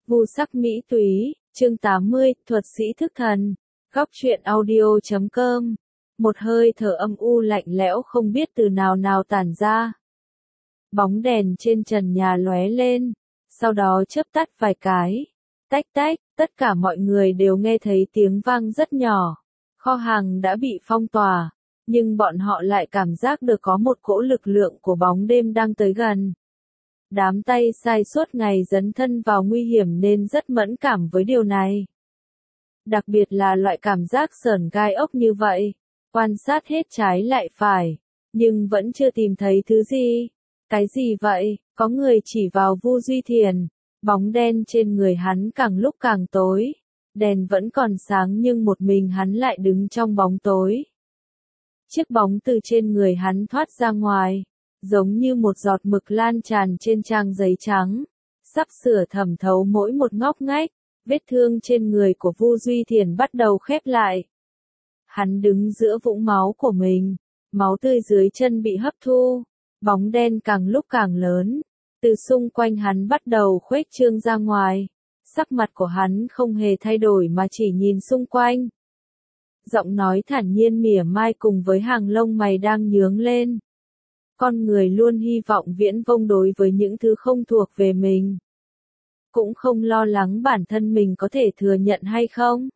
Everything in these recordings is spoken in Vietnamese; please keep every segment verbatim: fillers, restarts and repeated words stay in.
Vu sắc mỹ túy, chương tám mươi, thuật sĩ thức thần, góc truyện audio chấm com. Một hơi thở âm u lạnh lẽo không biết từ nào nào tản ra. Bóng đèn trên trần nhà lóe lên, sau đó chớp tắt vài cái. Tách tách, tất cả mọi người đều nghe thấy tiếng vang rất nhỏ. Kho hàng đã bị phong tỏa, nhưng bọn họ lại cảm giác được có một cỗ lực lượng của bóng đêm đang tới gần. Đám tay sai suốt ngày dấn thân vào nguy hiểm nên rất mẫn cảm với điều này. Đặc biệt là loại cảm giác sởn gai ốc như vậy, quan sát hết trái lại phải, nhưng vẫn chưa tìm thấy thứ gì. Cái gì vậy? Có người chỉ vào Vu Duy Thiền, bóng đen trên người hắn càng lúc càng tối, đèn vẫn còn sáng nhưng một mình hắn lại đứng trong bóng tối. Chiếc bóng từ trên người hắn thoát ra ngoài, giống như một giọt mực lan tràn trên trang giấy trắng, sắp sửa thẩm thấu mỗi một ngóc ngách. Vết thương trên người của Vu Duy Thiền bắt đầu khép lại. Hắn đứng giữa vũng máu của mình, máu tươi dưới chân bị hấp thu, bóng đen càng lúc càng lớn, từ xung quanh hắn bắt đầu khuếch trương ra ngoài. Sắc mặt của hắn không hề thay đổi mà chỉ nhìn xung quanh. Giọng nói thản nhiên mỉa mai cùng với hàng lông mày đang nhướng lên. Con người luôn hy vọng viễn vông đối với những thứ không thuộc về mình. Cũng không lo lắng bản thân mình có thể thừa nhận hay không.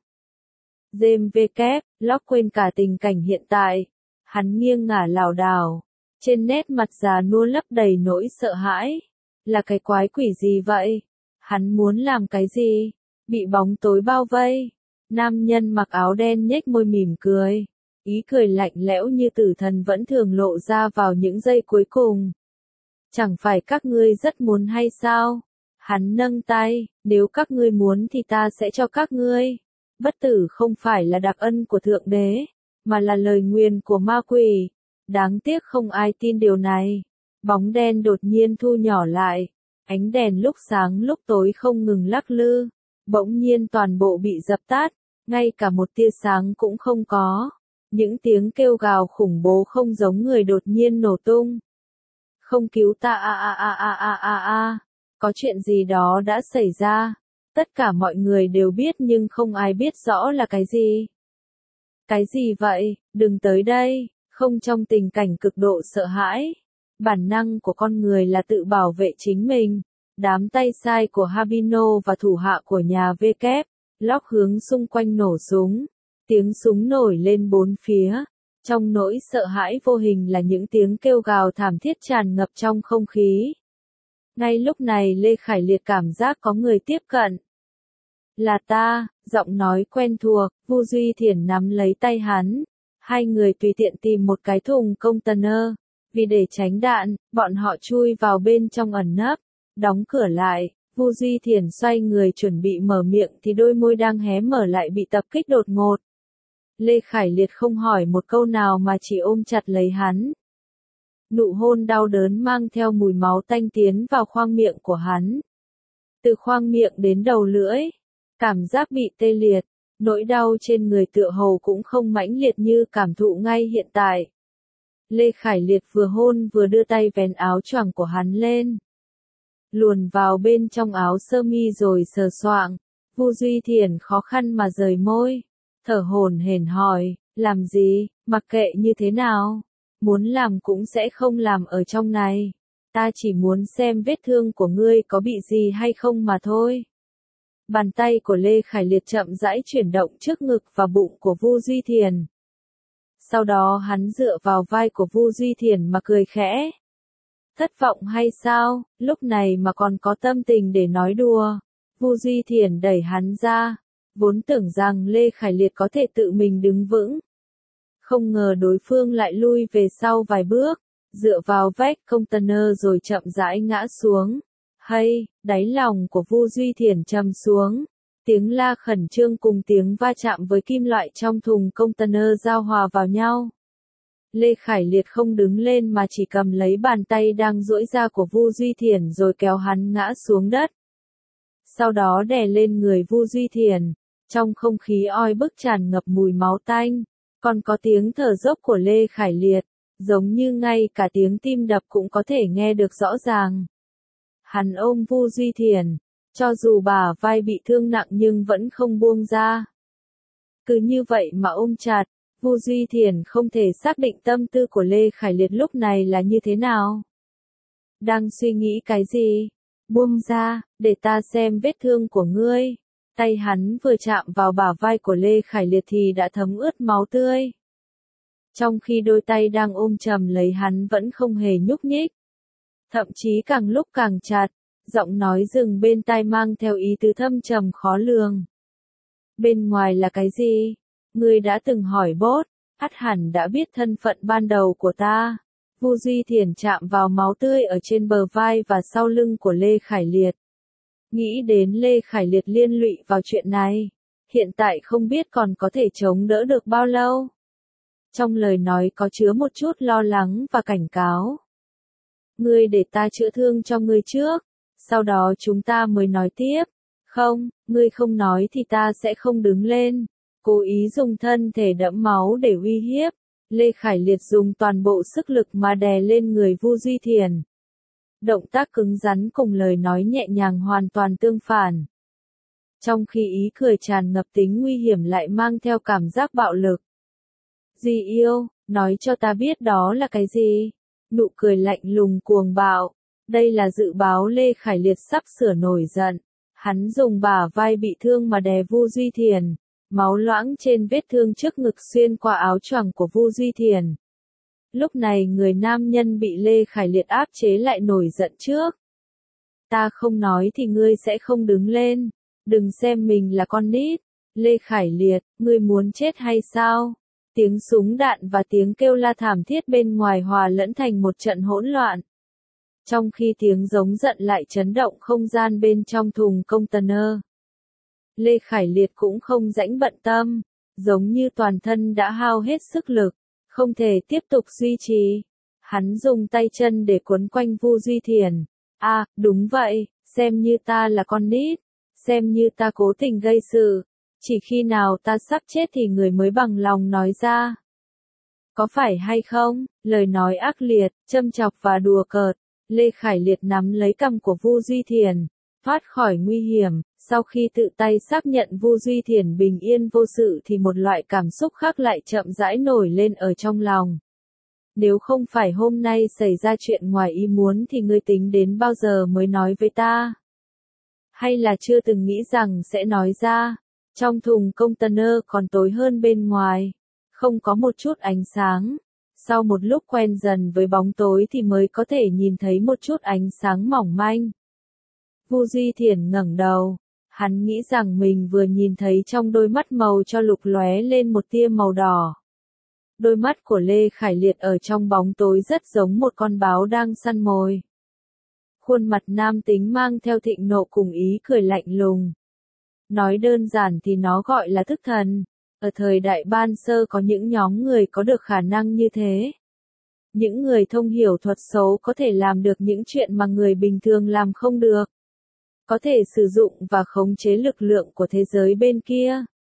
James V. Kép, Locke quên cả tình cảnh hiện tại. Hắn nghiêng ngả lảo đảo. Trên nét mặt già nua lấp đầy nỗi sợ hãi. Là cái quái quỷ gì vậy? Hắn muốn làm cái gì? Bị bóng tối bao vây. Nam nhân mặc áo đen nhếch môi mỉm cười. Ý cười lạnh lẽo như tử thần vẫn thường lộ ra vào những giây cuối cùng. Chẳng phải các ngươi rất muốn hay sao? Hắn nâng tay, nếu các ngươi muốn thì ta sẽ cho các ngươi. Bất tử không phải là đặc ân của Thượng Đế, mà là lời nguyền của ma quỷ. Đáng tiếc không ai tin điều này. Bóng đen đột nhiên thu nhỏ lại. Ánh đèn lúc sáng lúc tối không ngừng lắc lư. Bỗng nhiên toàn bộ bị dập tắt, ngay cả một tia sáng cũng không có. Những tiếng kêu gào khủng bố không giống người đột nhiên nổ tung. Không cứu ta a a a a a a a. Có chuyện gì đó đã xảy ra. Tất cả mọi người đều biết nhưng không ai biết rõ là cái gì. Cái gì vậy? Đừng tới đây. Không, trong tình cảnh cực độ sợ hãi. Bản năng của con người là tự bảo vệ chính mình. Đám tay sai của Habino và thủ hạ của nhà V. Kép, Locke hướng xung quanh nổ súng. Tiếng súng nổi lên bốn phía. Trong nỗi sợ hãi vô hình là những tiếng kêu gào thảm thiết tràn ngập trong không khí. Ngay lúc này Lê Khải Liệt cảm giác có người tiếp cận. Là ta, giọng nói quen thuộc, Vu Duy Thiền nắm lấy tay hắn. Hai người tùy tiện tìm một cái thùng container. Vì để tránh đạn, bọn họ chui vào bên trong ẩn nấp, đóng cửa lại. Vu Duy Thiền xoay người chuẩn bị mở miệng thì đôi môi đang hé mở lại bị tập kích đột ngột. Lê Khải Liệt không hỏi một câu nào mà chỉ ôm chặt lấy hắn. Nụ hôn đau đớn mang theo mùi máu tanh tiến vào khoang miệng của hắn. Từ khoang miệng đến đầu lưỡi, cảm giác bị tê liệt, nỗi đau trên người tựa hồ cũng không mãnh liệt như cảm thụ ngay hiện tại. Lê Khải Liệt vừa hôn vừa đưa tay vén áo choàng của hắn lên. Luồn vào bên trong áo sơ mi rồi sờ soạng. Vu Duy Thiền khó khăn mà rời môi. Thở hổn hển hỏi, làm gì, mặc kệ như thế nào. Muốn làm cũng sẽ không làm ở trong này. Ta chỉ muốn xem vết thương của ngươi có bị gì hay không mà thôi. Bàn tay của Lê Khải Liệt chậm rãi chuyển động trước ngực và bụng của Vu Duy Thiền. Sau đó hắn dựa vào vai của Vu Duy Thiền mà cười khẽ. Thất vọng hay sao, lúc này mà còn có tâm tình để nói đùa. Vu Duy Thiền đẩy hắn ra. Vốn tưởng rằng Lê Khải Liệt có thể tự mình đứng vững. Không ngờ đối phương lại lui về sau vài bước, dựa vào vách container rồi chậm rãi ngã xuống. Hay, đáy lòng của Vu Duy Thiền trầm xuống. Tiếng la khẩn trương cùng tiếng va chạm với kim loại trong thùng container giao hòa vào nhau. Lê Khải Liệt không đứng lên mà chỉ cầm lấy bàn tay đang duỗi ra của Vu Duy Thiền rồi kéo hắn ngã xuống đất. Sau đó đè lên người Vu Duy Thiền. Trong không khí oi bức tràn ngập mùi máu tanh, còn có tiếng thở dốc của Lê Khải Liệt, giống như ngay cả tiếng tim đập cũng có thể nghe được rõ ràng. Hắn ôm Vu Duy Thiền, Cho dù bả vai bị thương nặng nhưng vẫn không buông ra. Cứ như vậy mà ôm chặt, Vu Duy Thiền không thể xác định tâm tư của Lê Khải Liệt lúc này là như thế nào. Đang suy nghĩ cái gì? Buông ra, để ta xem vết thương của ngươi. Tay hắn vừa chạm vào bả vai của Lê Khải Liệt thì đã thấm ướt máu tươi. Trong khi đôi tay đang ôm chầm lấy hắn vẫn không hề nhúc nhích. Thậm chí càng lúc càng chặt, giọng nói dừng bên tai mang theo ý tứ thâm trầm khó lường. Bên ngoài là cái gì? Ngươi đã từng hỏi bốt, ắt hẳn đã biết thân phận ban đầu của ta. Vu Duy Thiền chạm vào máu tươi ở trên bờ vai và sau lưng của Lê Khải Liệt. Nghĩ đến Lê Khải Liệt liên lụy vào chuyện này, hiện tại không biết còn có thể chống đỡ được bao lâu. Trong lời nói có chứa một chút lo lắng và cảnh cáo. Ngươi để ta chữa thương cho ngươi trước, sau đó chúng ta mới nói tiếp. Không, ngươi không nói thì ta sẽ không đứng lên. Cố ý dùng thân thể đẫm máu để uy hiếp. Lê Khải Liệt dùng toàn bộ sức lực mà đè lên người Vu Duy Thiền. Động tác cứng rắn cùng lời nói nhẹ nhàng hoàn toàn tương phản. Trong khi ý cười tràn ngập tính nguy hiểm lại mang theo cảm giác bạo lực. Dì yêu, nói cho ta biết đó là cái gì? Nụ cười lạnh lùng cuồng bạo. Đây là dự báo Lê Khải Liệt sắp sửa nổi giận. Hắn dùng bả vai bị thương mà đè Vu Duy Thiền. Máu loãng trên vết thương trước ngực xuyên qua áo choàng của Vu Duy Thiền. Lúc này người nam nhân bị Lê Khải Liệt áp chế lại nổi giận trước. Ta không nói thì ngươi sẽ không đứng lên. Đừng xem mình là con nít. Lê Khải Liệt, ngươi muốn chết hay sao? Tiếng súng đạn và tiếng kêu la thảm thiết bên ngoài hòa lẫn thành một trận hỗn loạn. Trong khi tiếng giống giận lại chấn động không gian bên trong thùng container. Lê Khải Liệt cũng không rãnh bận tâm, giống như toàn thân đã hao hết sức lực, không thể tiếp tục duy trì. Hắn dùng tay chân để quấn quanh Vu Duy Thiền. À, đúng vậy, xem như ta là con nít, xem như ta cố tình gây sự. Chỉ khi nào ta sắp chết thì người mới bằng lòng nói ra. Có phải hay không? Lời nói ác liệt, châm chọc và đùa cợt. Lê Khải Liệt nắm lấy cằm của Vu Duy Thiền, thoát khỏi nguy hiểm. Sau khi tự tay xác nhận Vu Duy Thiền bình yên vô sự thì một loại cảm xúc khác lại chậm rãi nổi lên ở trong lòng. Nếu không phải hôm nay xảy ra chuyện ngoài ý muốn thì ngươi tính đến bao giờ mới nói với ta? Hay là chưa từng nghĩ rằng sẽ nói ra? Trong thùng container còn tối hơn bên ngoài, không có một chút ánh sáng. Sau một lúc quen dần với bóng tối thì mới có thể nhìn thấy một chút ánh sáng mỏng manh. Vu Duy Thiền ngẩng đầu, hắn nghĩ rằng mình vừa nhìn thấy trong đôi mắt màu cho lục lóe lên một tia màu đỏ. Đôi mắt của Lê Khải Liệt ở trong bóng tối rất giống một con báo đang săn mồi. Khuôn mặt nam tính mang theo thịnh nộ cùng ý cười lạnh lùng. Nói đơn giản thì nó gọi là thức thần. Ở thời đại ban sơ có những nhóm người có được khả năng như thế. Những người thông hiểu thuật xấu có thể làm được những chuyện mà người bình thường làm không được. Có thể sử dụng và khống chế lực lượng của thế giới bên kia.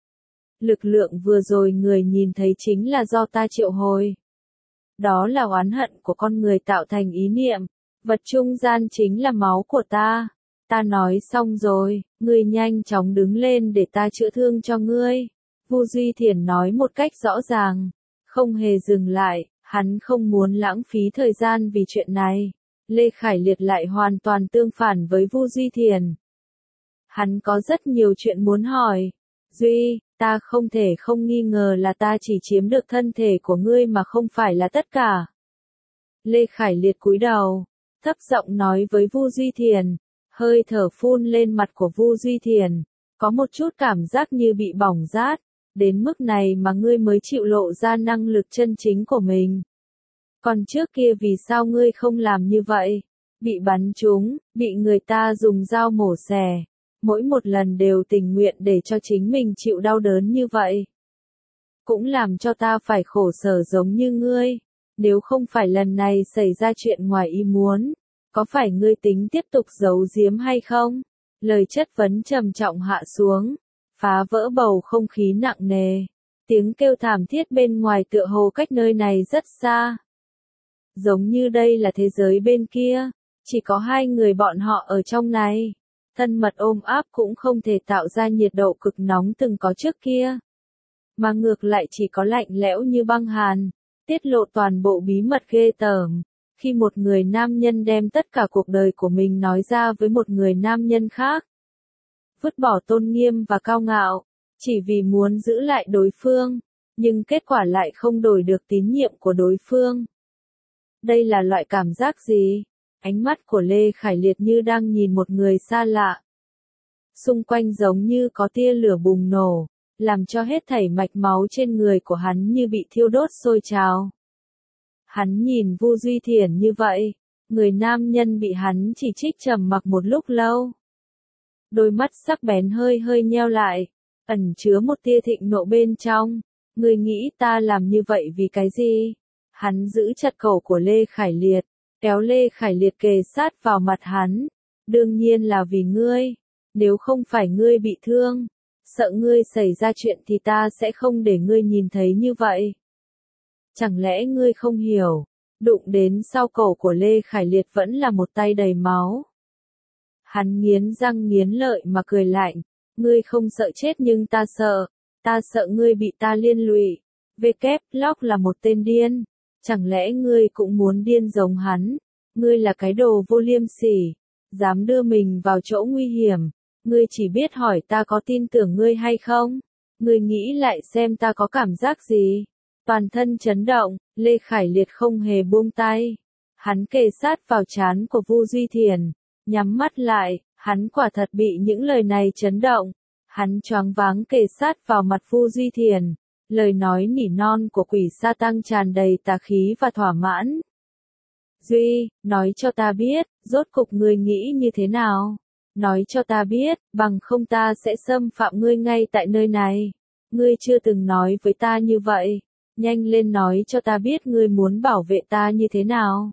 Lực lượng vừa rồi người nhìn thấy chính là do ta triệu hồi. Đó là oán hận của con người tạo thành ý niệm. Vật trung gian chính là máu của ta. Ta nói xong rồi, ngươi nhanh chóng đứng lên để ta chữa thương cho ngươi. Vu Duy Thiền nói một cách rõ ràng, không hề dừng lại, hắn không muốn lãng phí thời gian vì chuyện này. Lê Khải Liệt lại hoàn toàn tương phản với Vu Duy Thiền. Hắn có rất nhiều chuyện muốn hỏi. Duy, ta không thể không nghi ngờ là ta chỉ chiếm được thân thể của ngươi mà không phải là tất cả. Lê Khải Liệt cúi đầu, thấp giọng nói với Vu Duy Thiền, hơi thở phun lên mặt của Vu Duy Thiền, có một chút cảm giác như bị bỏng rát, đến mức này mà ngươi mới chịu lộ ra năng lực chân chính của mình. Còn trước kia vì sao ngươi không làm như vậy? Bị bắn trúng, bị người ta dùng dao mổ xẻ, mỗi một lần đều tình nguyện để cho chính mình chịu đau đớn như vậy. Cũng làm cho ta phải khổ sở giống như ngươi, nếu không phải lần này xảy ra chuyện ngoài ý muốn, có phải ngươi tính tiếp tục giấu giếm hay không? Lời chất vấn trầm trọng hạ xuống, phá vỡ bầu không khí nặng nề. Tiếng kêu thảm thiết bên ngoài tựa hồ cách nơi này rất xa. Giống như đây là thế giới bên kia, chỉ có hai người bọn họ ở trong này. thân mật ôm áp cũng không thể tạo ra nhiệt độ cực nóng từng có trước kia. Mà ngược lại chỉ có lạnh lẽo như băng hàn, tiết lộ toàn bộ bí mật ghê tởm. Khi một người nam nhân đem tất cả cuộc đời của mình nói ra với một người nam nhân khác. Vứt bỏ tôn nghiêm và cao ngạo, chỉ vì muốn giữ lại đối phương, nhưng kết quả lại không đổi được tín nhiệm của đối phương. Đây là loại cảm giác gì? Ánh mắt của Lê Khải Liệt như đang nhìn một người xa lạ. Xung quanh giống như có tia lửa bùng nổ, làm cho hết thảy mạch máu trên người của hắn như bị thiêu đốt sôi trào. Hắn nhìn Vu Duy Thiển như vậy, người nam nhân bị hắn chỉ trích trầm mặc một lúc lâu. Đôi mắt sắc bén hơi hơi nheo lại, ẩn chứa một tia thịnh nộ bên trong. Ngươi nghĩ ta làm như vậy vì cái gì? Hắn giữ chặt cổ của Lê Khải Liệt, kéo Lê Khải Liệt kề sát vào mặt hắn. Đương nhiên là vì ngươi. Nếu không phải ngươi bị thương, sợ ngươi xảy ra chuyện thì ta sẽ không để ngươi nhìn thấy như vậy. Chẳng lẽ ngươi không hiểu, đụng đến sau cổ của Lê Khải Liệt vẫn là một tay đầy máu. Hắn nghiến răng nghiến lợi mà cười lạnh, ngươi không sợ chết nhưng ta sợ, ta sợ ngươi bị ta liên lụy. Vê kép lóc là một tên điên, chẳng lẽ ngươi cũng muốn điên giống hắn? Ngươi là cái đồ vô liêm sỉ, dám đưa mình vào chỗ nguy hiểm, ngươi chỉ biết hỏi ta có tin tưởng ngươi hay không? Ngươi nghĩ lại xem ta có cảm giác gì? Toàn thân chấn động, Lê Khải Liệt không hề buông tay. Hắn kề sát vào trán của Vu Duy Thiển, nhắm mắt lại, hắn quả thật bị những lời này chấn động. Hắn choáng váng kề sát vào mặt Vu Duy Thiển, lời nói nỉ non của quỷ sa tăng tràn đầy tà khí và thỏa mãn. Duy, nói cho ta biết, rốt cục ngươi nghĩ như thế nào? Nói cho ta biết, bằng không ta sẽ xâm phạm ngươi ngay tại nơi này. Ngươi chưa từng nói với ta như vậy. Nhanh lên nói cho ta biết ngươi muốn bảo vệ ta như thế nào.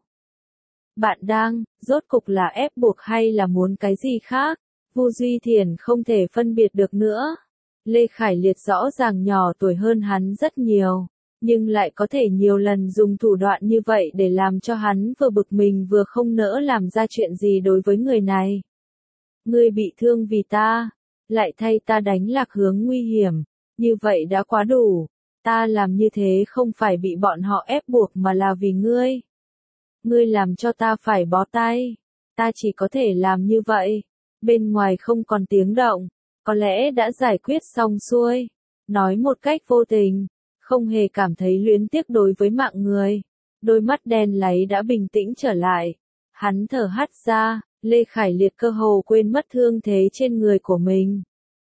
Bạn đang, rốt cục là ép buộc hay là muốn cái gì khác? Vu Duy Thiển không thể phân biệt được nữa. Lê Khải Liệt rõ ràng nhỏ tuổi hơn hắn rất nhiều, nhưng lại có thể nhiều lần dùng thủ đoạn như vậy để làm cho hắn vừa bực mình vừa không nỡ làm ra chuyện gì đối với người này. Ngươi bị thương vì ta, lại thay ta đánh lạc hướng nguy hiểm, như vậy đã quá đủ. Ta làm như thế không phải bị bọn họ ép buộc mà là vì ngươi. Ngươi làm cho ta phải bó tay. Ta chỉ có thể làm như vậy. Bên ngoài không còn tiếng động, có lẽ đã giải quyết xong xuôi. Nói một cách vô tình, không hề cảm thấy luyến tiếc đối với mạng người. Đôi mắt đen láy đã bình tĩnh trở lại. Hắn thở hắt ra, Lê Khải Liệt cơ hồ quên mất thương thế trên người của mình.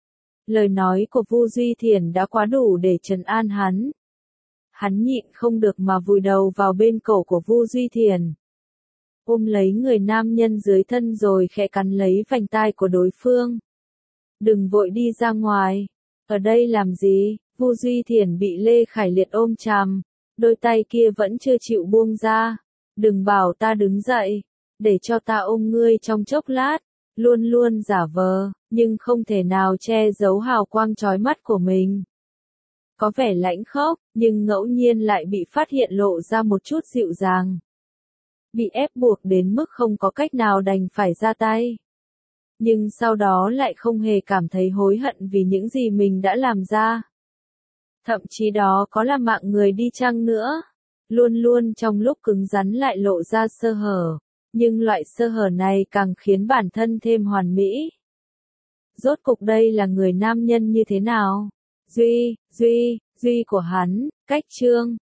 Lời nói của Vu Duy Thiển đã quá đủ để trấn an hắn. Hắn nhịn không được mà vùi đầu vào bên cổ của Vu Duy Thiển. Ôm lấy người nam nhân dưới thân rồi khẽ cắn lấy vành tai của đối phương. Đừng vội đi ra ngoài. Ở đây làm gì? Vu Duy Thiển bị Lê Khải Liệt ôm chằm. Đôi tay kia vẫn chưa chịu buông ra. Đừng bảo ta đứng dậy. Để cho ta ôm ngươi trong chốc lát. Luôn luôn giả vờ, nhưng không thể nào che giấu hào quang chói mắt của mình. Có vẻ lãnh khốc, nhưng ngẫu nhiên lại bị phát hiện lộ ra một chút dịu dàng. Bị ép buộc đến mức không có cách nào đành phải ra tay. Nhưng sau đó lại không hề cảm thấy hối hận vì những gì mình đã làm ra. Thậm chí đó có là mạng người đi chăng nữa. Luôn luôn trong lúc cứng rắn lại lộ ra sơ hở. Nhưng loại sơ hở này càng khiến bản thân thêm hoàn mỹ. Rốt cục đây là người nam nhân như thế nào? Duy, Duy, Duy của hắn, cách chương.